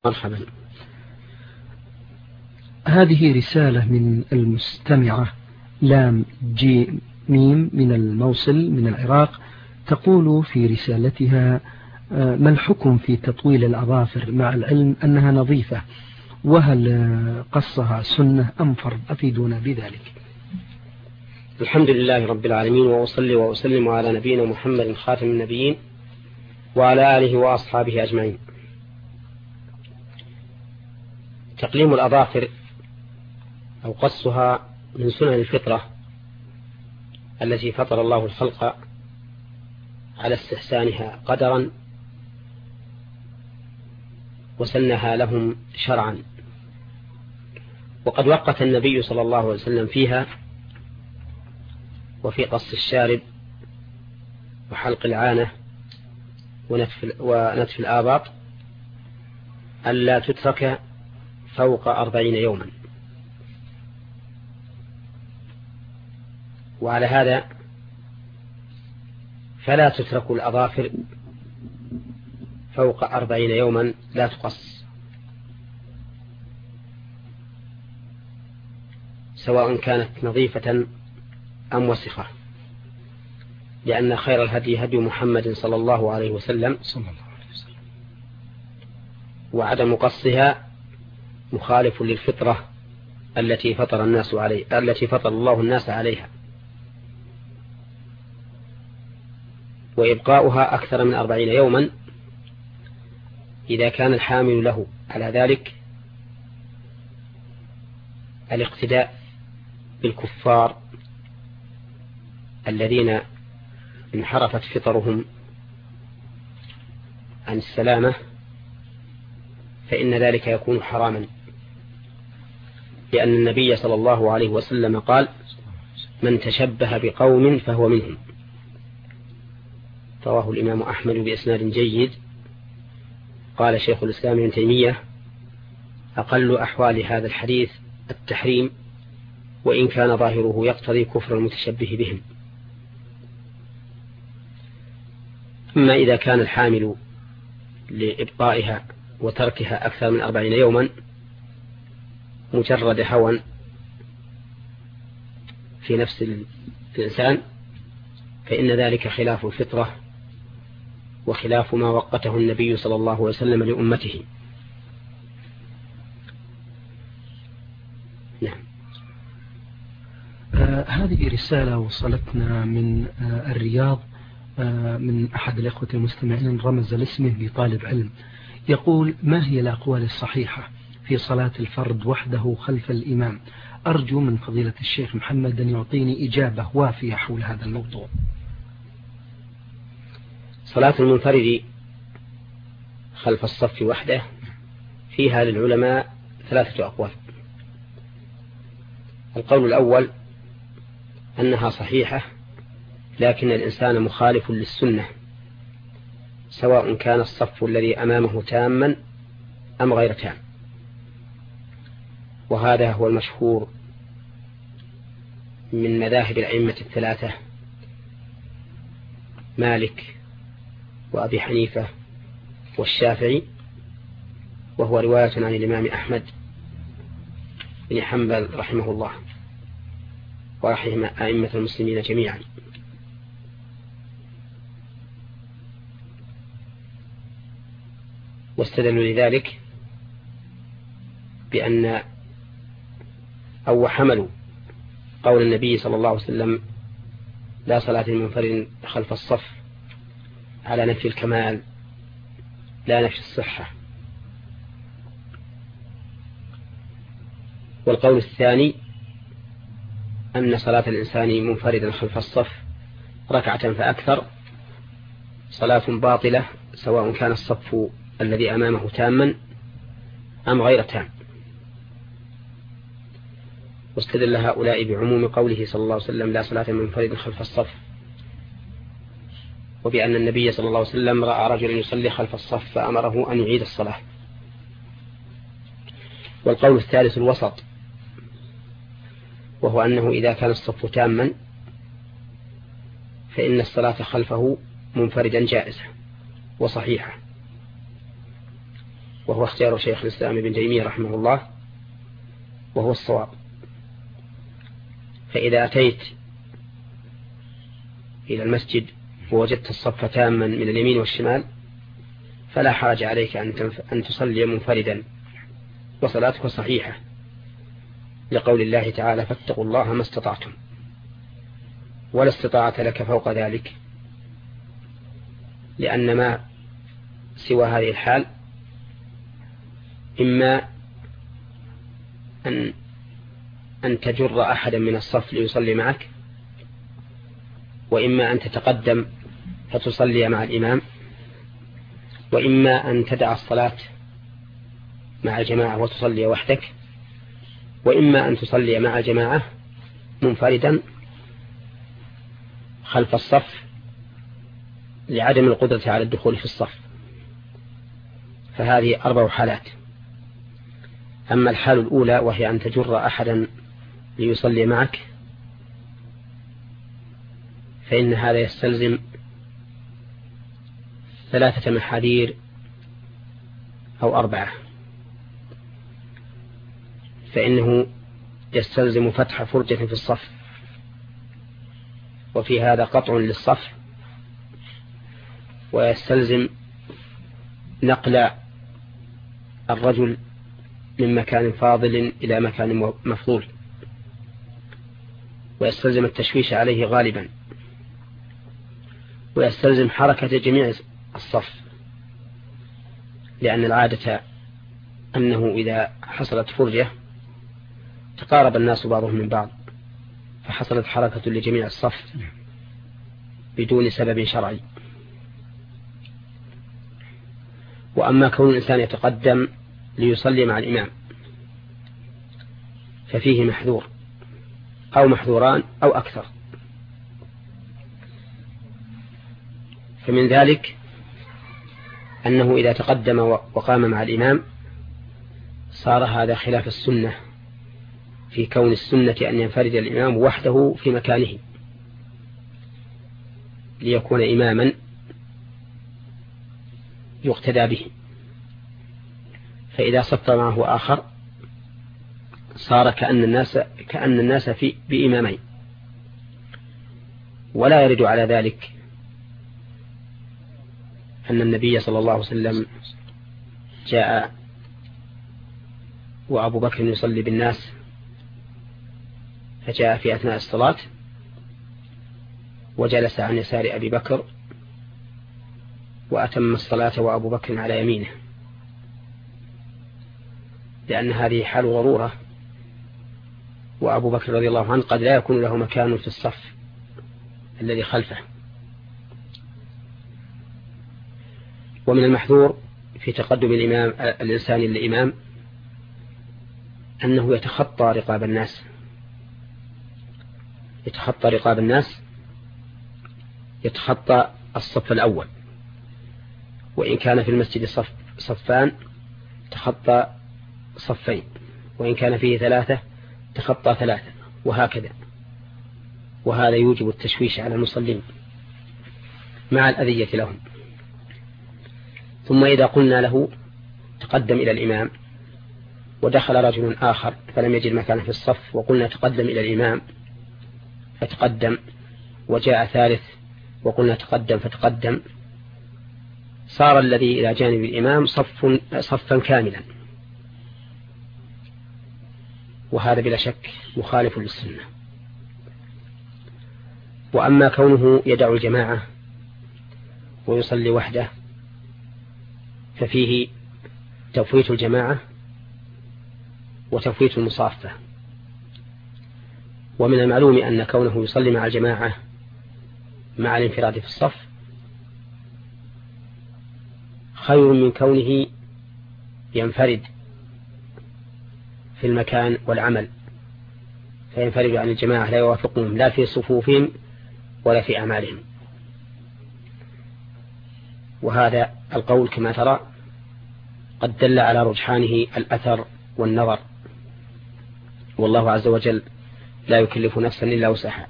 مرحبا. هذه رسالة من المستمعة لام جي ميم من الموصل من العراق، تقول في رسالتها: ما الحكم في تطويل الأظافر مع العلم أنها نظيفة، وهل قصها سنة أم فرض؟ أفيدونا بذلك. الحمد لله رب العالمين، وأصلي وأسلم على نبينا محمد خاتم النبيين وعلى آله وأصحابه أجمعين. تقليم الأظافر أو قصها من سنن الفطرة التي فطر الله الخلق على استحسانها قدرا وسنها لهم شرعا، وقد وقت النبي صلى الله عليه وسلم فيها وفي قص الشارب وحلق العانة ونتف الآباط ألا تترك فوق 40 يوما. وعلى هذا فلا تترك الأظافر فوق 40 يوما، لا تقص، سواء كانت نظيفة أم وسخة، لأن خير الهدي هدي محمد صلى الله عليه وسلم، وعدم قصها مخالف للفطرة التي فطر الله الناس عليها. وإبقاؤها أكثر من 40 يوما إذا كان الحامل له على ذلك الاقتداء بالكفار الذين انحرفت فطرهم عن السلامة، فإن ذلك يكون حراما، لأن النبي صلى الله عليه وسلم قال: من تشبه بقوم فهو منهم. رواه الإمام أحمد بإسناد جيد. قال شيخ الإسلام ابن تيمية: أقل أحوال هذا الحديث التحريم، وإن كان ظاهره يقتضي كفر المتشبه بهم. أما إذا كان الحامل لإبقائها وتركها أكثر من 40 يوما مجرد هوى في نفس الإنسان، فإن ذلك خلاف الفطرة وخلاف ما وقته النبي صلى الله عليه وسلم لأمته. نعم. هذه رسالة وصلتنا من الرياض من أحد الإخوة المستمعين، رمز لاسمه بطالب علم، يقول: ما هي الأقوال الصحيحة في صلاة الفرد وحده خلف الإمام؟ أرجو من فضيلة الشيخ محمد أن يعطيني إجابة وافية حول هذا الموضوع. صلاة المنفرد خلف الصف وحده فيها للعلماء 3 أقوال. القول الأول أنها صحيحة، لكن الإنسان مخالف للسنة، سواء كان الصف الذي أمامه تاما أم غير تام، وهذا هو المشهور من مذاهب الأئمة 3: مالك وأبي حنيفة والشافعي، وهو رواية عن الإمام أحمد بن حنبل رحمه الله ورحم أئمة المسلمين جميعا. واستدلوا لذلك بأن أو حملوا قول النبي صلى الله عليه وسلم: لا صلاة لمنفرد خلف الصف، على نفي الكمال لا نفي الصحة. والقول الثاني أن صلاة الإنسان منفردا خلف الصف ركعة فأكثر صلاة باطلة، سواء كان الصف الذي أمامه تاما أم غير تام. واستدل هؤلاء بعموم قوله صلى الله عليه وسلم: لا صلاة منفرد خلف الصف، وبأن النبي صلى الله عليه وسلم رأى رجلا يصلي خلف الصف فأمره أن يعيد الصلاة. والقول الثالث الوسط، وهو أنه إذا كان الصف تاما فإن الصلاة خلفه منفردا جائزة وصحيحة، وهو اختيار شيخ الإسلام ابن تيمية رحمه الله، وهو الصواب. فإذا أتيت إلى المسجد ووجدت الصف تاما من اليمين والشمال فلا حرج عليك أن تصلي منفردا، وصلاتك صحيحة، لقول الله تعالى: فاتقوا الله ما استطعتم، ولا استطاعة لك فوق ذلك، لأن ما سوى هذه الحال إما أن تجر أحدا من الصف ليصلي معك، وإما أن تتقدم فتصلي مع الإمام، وإما أن تدع الصلاة مع الجماعة وتصلي وحدك، وإما أن تصلي مع الجماعة منفردا خلف الصف لعدم القدرة على الدخول في الصف. فهذه 4 حالات. أما الحال الأولى وهي أن تجر أحدا ليصلي معك فإن هذا يستلزم 3 محاذير أو 4. فإنه يستلزم فتح فرجة في الصف، وفي هذا قطع للصف، ويستلزم نقل الرجل من مكان فاضل إلى مكان مفضول، ويستلزم التشويش عليه غالبا، ويستلزم حركة جميع الصف، لأن العادة أنه إذا حصلت فرجة تقارب الناس بعضهم من بعض، فحصلت حركة لجميع الصف بدون سبب شرعي. وأما كون الإنسان يتقدم ليصلي مع الإمام ففيه محذور أو محذوران أو أكثر. فمن ذلك أنه إذا تقدم وقام مع الإمام صار هذا خلاف السنة، في كون السنة أن ينفرد الإمام وحده في مكانه ليكون إماما يقتدى به. فإذا صف معه آخر صار كأن الناس بإمامين. ولا يرد على ذلك أن النبي صلى الله عليه وسلم جاء وأبو بكر يصلي بالناس، فجاء في أثناء الصلاة وجلس عن يسار أبي بكر وأتم الصلاة وأبو بكر على يمينه، لأن هذه حال ضرورة، وأبو بكر رضي الله عنه قد لا يكون له مكان في الصف الذي خلفه. ومن المحذور في تقدم الإنسان للإمام أنه يتخطى رقاب الناس، يتخطى الصف الأول، وإن كان في المسجد صفان تخطى صفين، وإن كان فيه 3 تخطى 3، وهكذا. وهذا يوجب التشويش على المصلين مع الأذية لهم. ثم إذا قلنا له تقدم إلى الإمام ودخل رجل آخر فلم يجد مكانه في الصف، وقلنا تقدم إلى الإمام فتقدم، وجاء ثالث وقلنا تقدم فتقدم، صار الذي إلى جانب الإمام صفا كاملا، وهذا بلا شك مخالف للسنة. وأما كونه يدع الجماعة ويصلي وحده ففيه تفويت الجماعة وتفويت المصافة. ومن المعلوم أن كونه يصلي مع الجماعة مع الانفراد في الصف خير من كونه ينفرد في المكان والعمل، فينفرد عن الجماعة لا يوافقهم لا في صفوفهم ولا في أعمالهم. وهذا القول كما ترى قد دل على رجحانه الأثر والنظر، والله عز وجل لا يكلف نفسا إلا وسعها.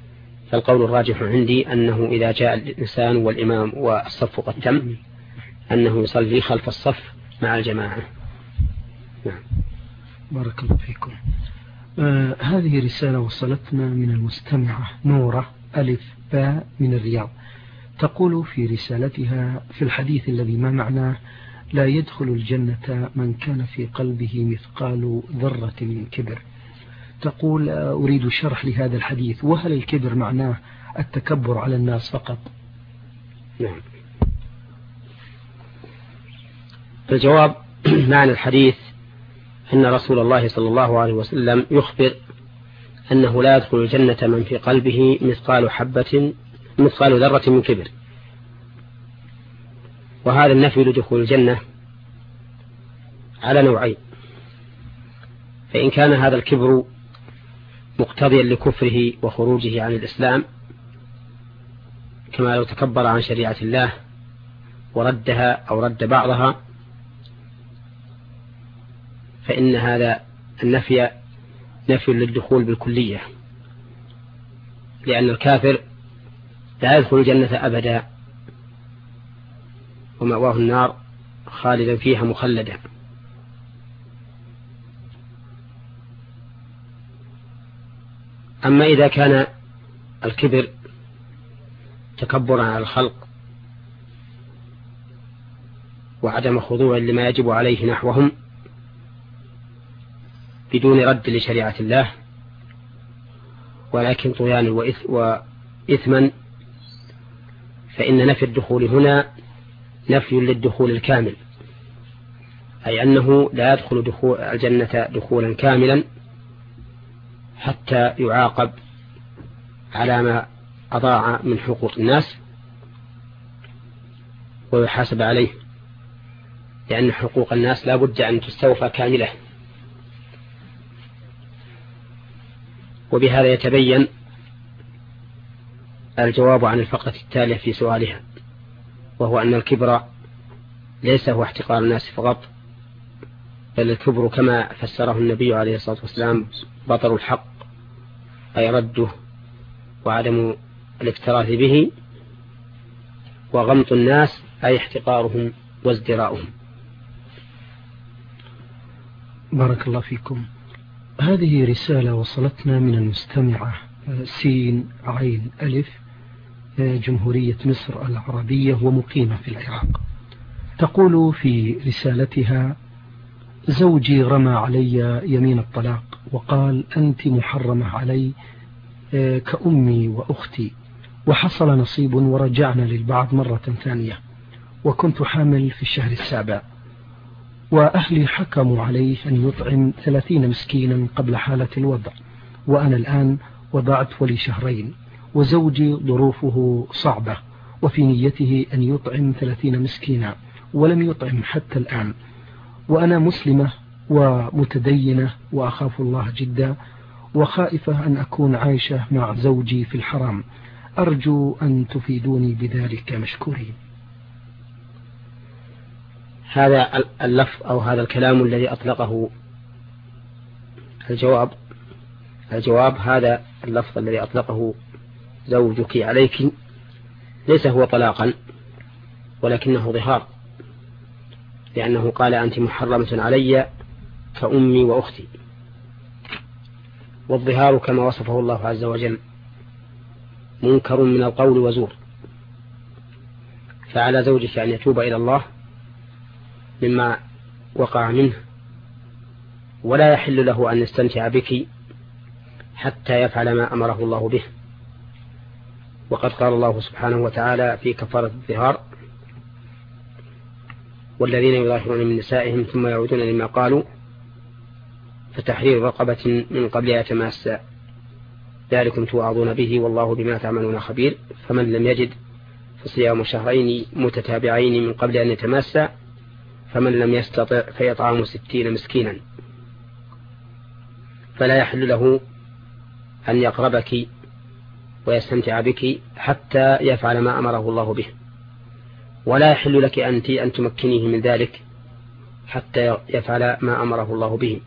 فالقول الراجح عندي أنه إذا جاء الإنسان والإمام والصف قد تم أنه يصلي خلف الصف مع الجماعة. نعم. بارك الله فيكم. هذه رسالة وصلتنا من المستمعة نورة ألف باء من الرياض، تقول في رسالتها: في الحديث الذي ما معناه لا يدخل الجنة من كان في قلبه مثقال ذرة من كبر. تقول: أريد شرح لهذا الحديث، وهل الكبر معناه التكبر على الناس فقط؟ نعم. الجواب: معنى الحديث أن رسول الله صلى الله عليه وسلم يخبر أنه لا يدخل الجنة من في قلبه مثقال ذرة من كبر. وهذا النفي لدخول الجنة على نوعين: فإن كان هذا الكبر مقتضيا لكفره وخروجه عن الإسلام، كما لو تكبر عن شريعة الله وردها أو رد بعضها، فإن هذا النفي نفي للدخول بالكلية، لأن الكافر لا يدخل الجنة أبدا ومأواه النار خالدا فيها مخلدا. أما إذا كان الكبر تكبرا على الخلق وعدم خضوع لما يجب عليه نحوهم بدون رد لشريعة الله، ولكن طغيانا وإثما، فإن نفي الدخول هنا نفي للدخول الكامل، أي أنه لا يدخل دخول الجنة دخولا كاملا حتى يعاقب على ما أضاع من حقوق الناس ويحاسب عليه، لأن حقوق الناس لا بد أن تستوفى كاملة. وبهذا يتبين الجواب عن الفقرة التالية في سؤالها، وهو أن الكبر ليس هو احتقار الناس فقط، بل الكبر كما فسره النبي عليه الصلاة والسلام بطر الحق، أي رده وعدم الاكتراث به، وغمط الناس أي احتقارهم وازدراؤهم. بارك الله فيكم. هذه رسالة وصلتنا من المستمعة سين عين ألف، جمهورية مصر العربية ومقيمة في العراق. تقول في رسالتها: زوجي رمى علي يمين الطلاق وقال: أنت محرمة علي كأمي وأختي، وحصل نصيب ورجعنا للبعض مرة ثانية، وكنت حامل في الشهر السابع، وأهلي حكموا عليه أن يطعم 30 مسكينا قبل حالة الوضع، وأنا الآن وضعت ولي شهرين، وزوجي ظروفه صعبة وفي نيته أن يطعم 30 مسكينا ولم يطعم حتى الآن، وأنا مسلمة ومتدينة وأخاف الله جدا، وخائفة أن أكون عايشة مع زوجي في الحرام، أرجو أن تفيدوني بذلك مشكورين. هذا اللفظ أو هذا الكلام الذي أطلقه الجواب هذا اللفظ الذي أطلقه زوجك عليك ليس هو طلاقا، ولكنه ظهار، لأنه قال: أنت محرمة علي كأمي وأختي. والظهار كما وصفه الله عز وجل منكر من القول وزور، فعلى زوجك أن يتوب إلى الله مما وقع منه، ولا يحل له أن يستمتع بك حتى يفعل ما أمره الله به. وقد قال الله سبحانه وتعالى في كفارة الظهار: والذين يظاهرون من نسائهم ثم يعودون لما قالوا فتحرير رقبة من قبل يتماسى، ذلكم توعظون به والله بما تعملون خبير، فمن لم يجد فصيام شهرين متتابعين من قبل أن يتماسى، فمن لم يستطع فيطعم 60 مسكينا. فلا يحل له أن يقربك ويستمتع بك حتى يفعل ما أمره الله به، ولا يحل لك أنت أن تمكنيه من ذلك حتى يفعل ما أمره الله به.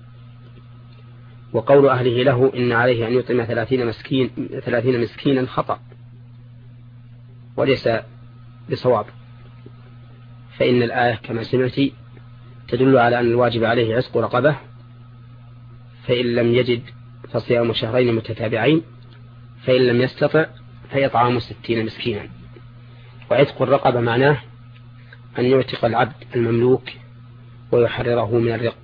وقول أهله له إن عليه أن يطعم 30 مسكينا خطأ وليس بصواب، فإن الآية كما سمعت تدل على أن الواجب عليه عتق رقبة، فإن لم يجد فصيام شهرين متتابعين، فإن لم يستطع فيطعام 60 مسكينا. وعتق الرقبة معناه أن يعتق العبد المملوك ويحرره من الرق.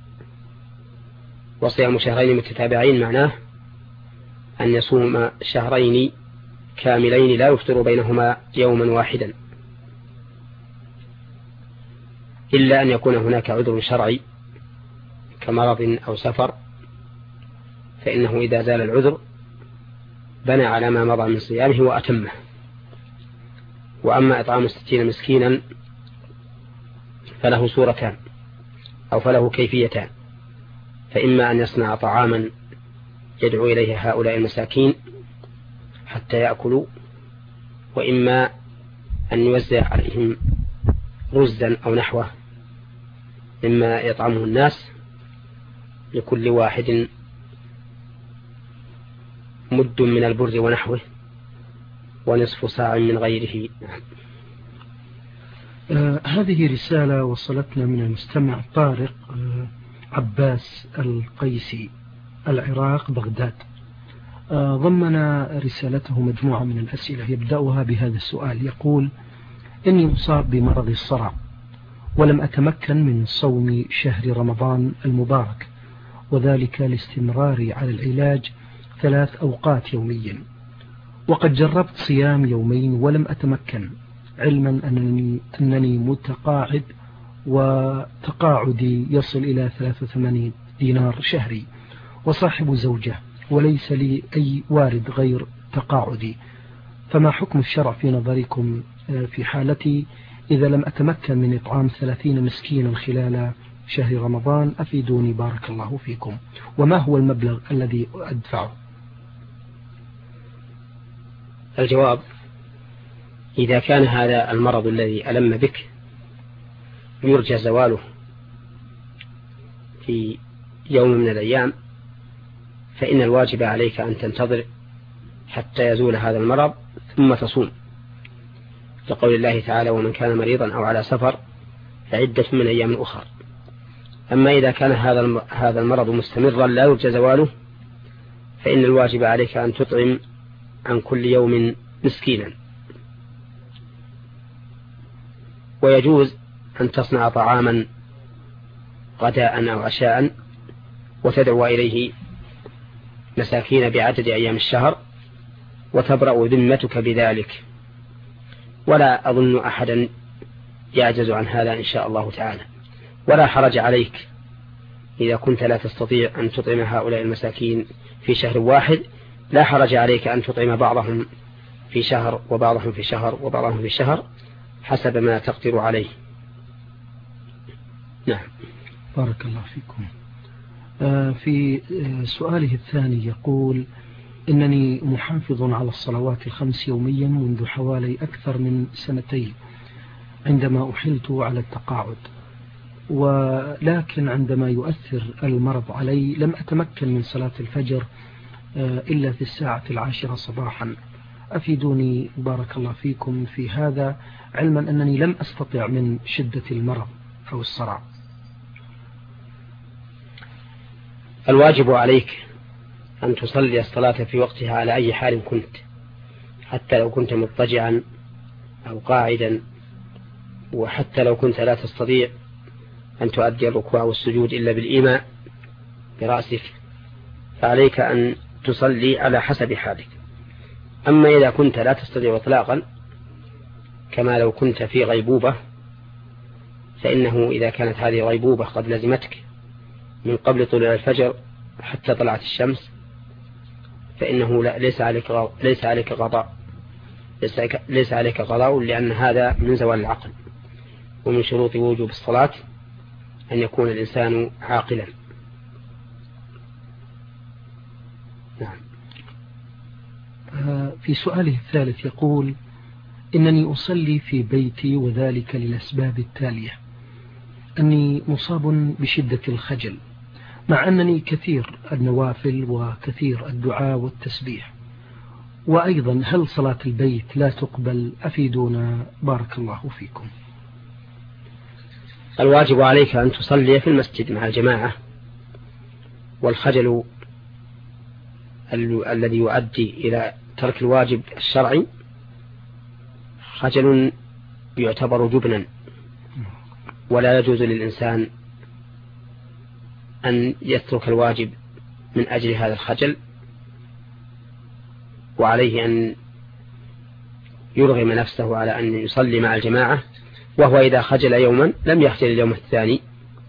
وصيام شهرين متتابعين معناه أن يصوم شهرين كاملين لا يفطر بينهما يوما واحدا، إلا أن يكون هناك عذر شرعي كمرض أو سفر، فإنه إذا زال العذر بنى على ما مضى من صيامه وأتمه. وأما إطعام 60 مسكينا فله صورتان أو فله كيفيتان، فإما أن يصنع طعاما يدعو إليه هؤلاء المساكين حتى يأكلوا، وإما أن يوزع عليهم رزا أو نحوه مما يطعمه الناس، لكل واحد مد من البر ونحوه ونصف صاع من غيره. هذه رسالة وصلتنا من المستمع طارق عباس القيسي، العراق، بغداد. ضمن رسالته مجموعة من الأسئلة يبدأها بهذا السؤال، يقول: إني مصاب بمرض الصرع ولم أتمكن من صوم شهر رمضان المبارك، وذلك لاستمراري على العلاج 3 أوقات يوميا، وقد جربت صيام يومين ولم أتمكن، علما أنني متقاعد وتقاعدي يصل إلى 83 دينار شهري، وصاحب زوجة، وليس لي أي وارد غير تقاعدي، فما حكم الشرع في نظركم في حالتي إذا لم أتمكن من إطعام 30 مسكينا خلال شهر رمضان؟ أفيدوني بارك الله فيكم، وما هو المبلغ الذي أدفعه؟ الجواب: إذا كان هذا المرض الذي ألم بك يرجى زواله في يوم من الأيام، فإن الواجب عليك أن تنتظر حتى يزول هذا المرض ثم تصوم، لقول الله تعالى: ومن كان مريضا أو على سفر فعدة من أيام أخر. أما إذا كان هذا المرض مستمرا لا يرجى زواله، فإن الواجب عليك أن تطعم عن كل يوم مسكينا، ويجوز أن تصنع طعاما غداء أو عشاء وتدعو إليه مساكين بعدد أيام الشهر، وتبرأ ذمتك بذلك، ولا أظن أحدا يعجز عن هذا إن شاء الله تعالى. ولا حرج عليك إذا كنت لا تستطيع أن تطعم هؤلاء المساكين في شهر واحد، لا حرج عليك أن تطعم بعضهم في شهر وبعضهم في شهر وبعضهم في شهر حسب ما تقدر عليه. نعم. بارك الله فيكم. في سؤاله الثاني يقول: إنني محافظ على الصلوات ال5 يوميا منذ حوالي أكثر من 2 سنين عندما أحلت على التقاعد، ولكن عندما يؤثر المرض علي لم أتمكن من صلاة الفجر إلا في 10:00 صباحا. أفيدوني بارك الله فيكم في هذا، علما أنني لم أستطع من شدة المرض أو الصرع. الواجب عليك أن تصلي الصلاة في وقتها على أي حال كنت، حتى لو كنت مضطجعا أو قاعدا، وحتى لو كنت لا تستطيع أن تؤدي الركوع والسجود إلا بالإيماء برأسك، فعليك أن تصلي على حسب حالك. أما إذا كنت لا تستطيع إطلاقا، كما لو كنت في غيبوبة، فإنه إذا كانت هذه الغيبوبة قد لزمتك من قبل طلوع الفجر حتى طلعت الشمس، فإنه ليس عليك قضاء، لأن هذا من زوال العقل، ومن شروط وجوب الصلاة أن يكون الإنسان عاقلا. نعم. في سؤاله الثالث يقول: إنني أصلي في بيتي، وذلك للأسباب التالية: أني مصاب بشدة الخجل، مع أنني كثير النوافل وكثير الدعاء والتسبيح، وأيضا هل صلاة البيت لا تقبل؟ أفيدونا بارك الله فيكم. الواجب عليك أن تصلي في المسجد مع الجماعة، والخجل الذي يؤدي إلى ترك الواجب الشرعي خجل يعتبر جبنا، ولا يجوز للإنسان أن يترك الواجب من أجل هذا الخجل، وعليه أن يرغم نفسه على أن يصلي مع الجماعة، وهو إذا خجل يوما لم يخجل اليوم الثاني.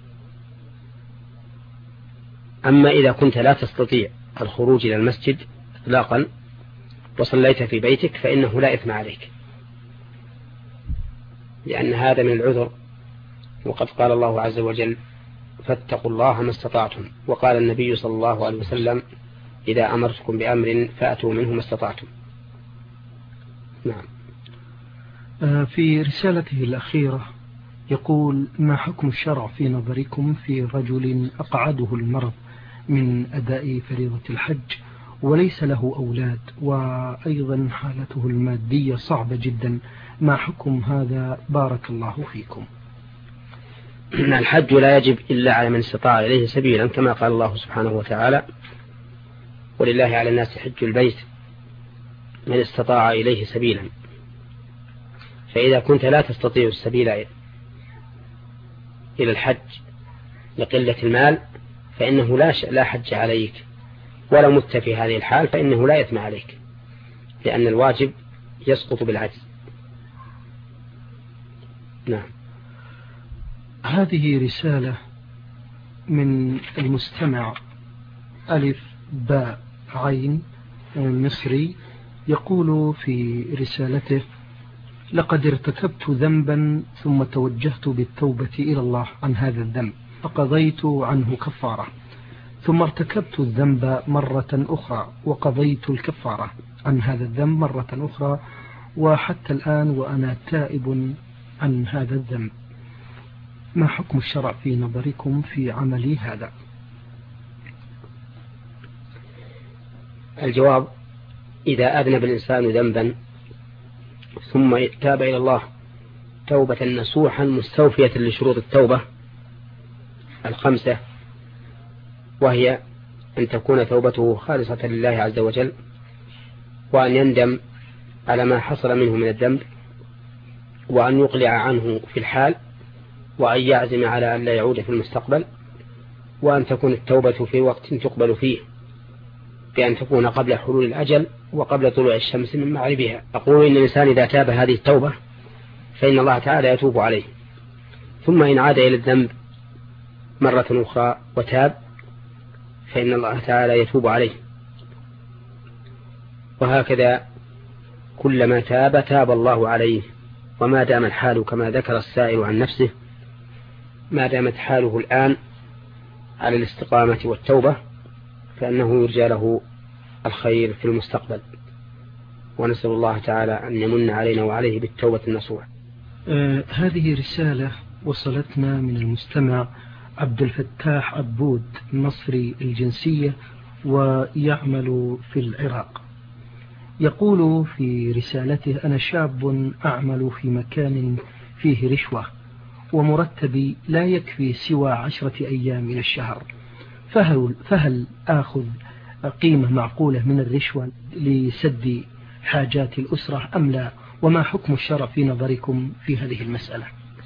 أما إذا كنت لا تستطيع الخروج إلى المسجد إطلاقا وصليت في بيتك فإنه لا إثم عليك، لأن هذا من العذر، وقد قال الله عز وجل: فاتقوا الله ما استطعتم. وقال النبي صلى الله عليه وسلم: إذا أمرتكم بأمر فأتوا منه ما استطعتم. نعم. في رسالته الأخيرة يقول: ما حكم الشرع في نظركم في رجل أقعده المرض من أداء فريضة الحج وليس له أولاد، وأيضا حالته المادية صعبة جدا، ما حكم هذا بارك الله فيكم؟ الحج لا يجب إلا على من استطاع إليه سبيلا، كما قال الله سبحانه وتعالى: ولله على الناس حج البيت من استطاع إليه سبيلا. فإذا كنت لا تستطيع السبيل إلى الحج لقلة المال فإنه لا حج عليك، ولو مت في هذه الحال فإنه لا يثم عليك، لأن الواجب يسقط بالعجز. نعم. هذه رسالة من المستمع ألف باء عين مصري، يقول في رسالته: لقد ارتكبت ذنبا ثم توجهت بالتوبة إلى الله عن هذا الذنب فقضيت عنه كفارة، ثم ارتكبت الذنب مرة أخرى وقضيت الكفارة عن هذا الذنب مرة أخرى، وحتى الآن وأنا تائب عن هذا الذنب، ما حكم الشرع في نظركم في عملي هذا؟ الجواب: إذا أذنب الإنسان ذنبا ثم تاب إلى الله توبة نصوحا مستوفية لشروط التوبة 5، وهي أن تكون توبته خالصة لله عز وجل، وأن يندم على ما حصل منه من الذنب، وأن يقلع عنه في الحال، وأن يعزم على أن لا يعود في المستقبل، وأن تكون التوبة في وقت تقبل فيه، بأن تكون قبل حلول الأجل وقبل طلوع الشمس من مغربها. أقول إن الإنسان إذا تاب هذه التوبة فإن الله تعالى يتوب عليه، ثم إن عاد إلى الذنب مرة أخرى وتاب فإن الله تعالى يتوب عليه، وهكذا كلما تاب تاب الله عليه. وما دام الحال كما ذكر السائل عن نفسه، ما دامت حاله الآن على الاستقامة والتوبة فإنه يرجى له الخير في المستقبل، ونسأل الله تعالى أن يمن علينا وعليه بالتوبة النصوح. هذه رسالة وصلتنا من المستمع عبد الفتاح عبود، مصري الجنسية ويعمل في العراق. يقول في رسالته: أنا شاب أعمل في مكان فيه رشوة، ومرتبي لا يكفي سوى 10 أيام من الشهر، فهل آخذ قيمة معقولة من الرشوة لسد حاجات الأسرة أم لا؟ وما حكم الشرع في نظركم في هذه المسألة؟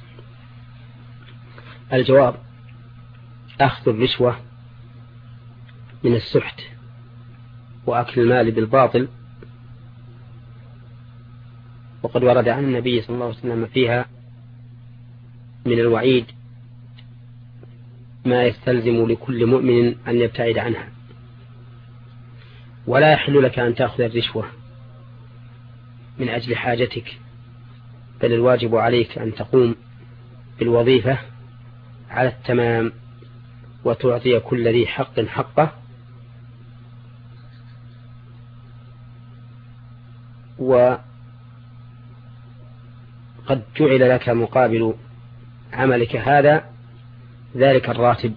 الجواب: أخذ الرشوة من السحت وأكل المال بالباطل، وقد ورد عن النبي صلى الله عليه وسلم فيها من الوعيد ما يستلزم لكل مؤمن أن يبتعد عنها. ولا يحل لك أن تأخذ الرشوة من أجل حاجتك، بل الواجب عليك أن تقوم بالوظيفة على التمام وتعطي كل ذي حق حقه، وقد جعل لك مقابل عملك هذا ذلك الراتب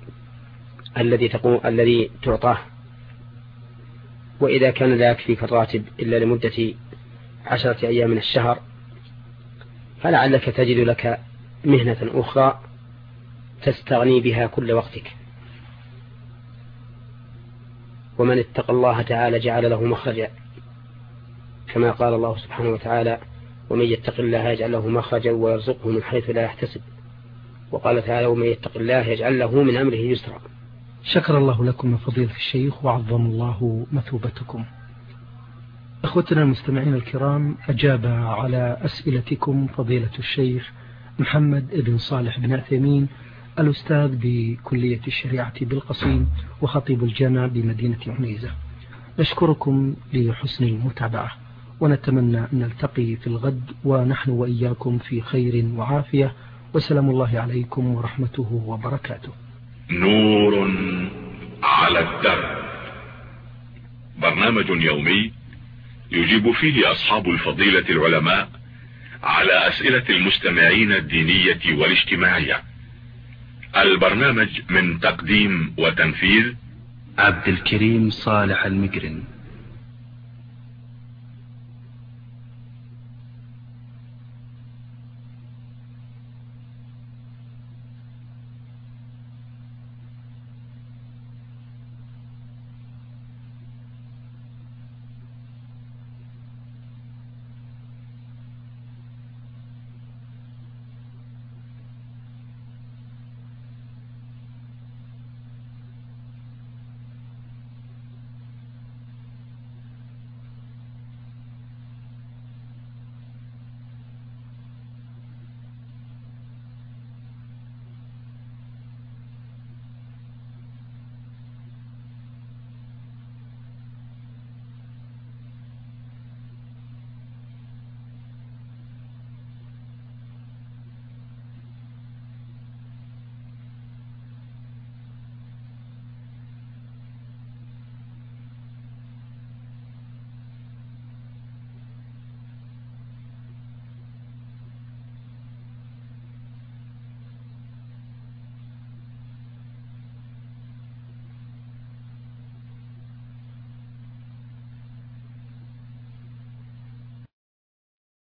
الذي تعطاه. وإذا كان لا يكفيك الراتب إلا لمدة 10 أيام من الشهر، فلعلك تجد لك مهنة أخرى تستغني بها كل وقتك. ومن اتقى الله تعالى جعل له مخرجا، كما قال الله سبحانه وتعالى: ومن يتق الله يجعل له مخرجا ويرزقه من حيث لا يحتسب. وقال تعالى: ومن يتق الله يجعل له من أمره يسرا. شكر الله لكم من فضيلة الشيخ وعظم الله مثوبتكم. أخوتنا المستمعين الكرام، أجاب على أسئلتكم فضيلة الشيخ محمد بن صالح بن عثيمين، الأستاذ بكلية الشريعة بالقصيم وخطيب الجامع بمدينة عنيزة. نشكركم لحسن المتابعة، ونتمنى أن نلتقي في الغد ونحن وإياكم في خير وعافية، وسلام الله عليكم ورحمته وبركاته. نور على الدرب، برنامج يومي يجيب فيه أصحاب الفضيلة العلماء على أسئلة المستمعين الدينية والاجتماعية. البرنامج من تقديم وتنفيذ عبد الكريم صالح المقرن.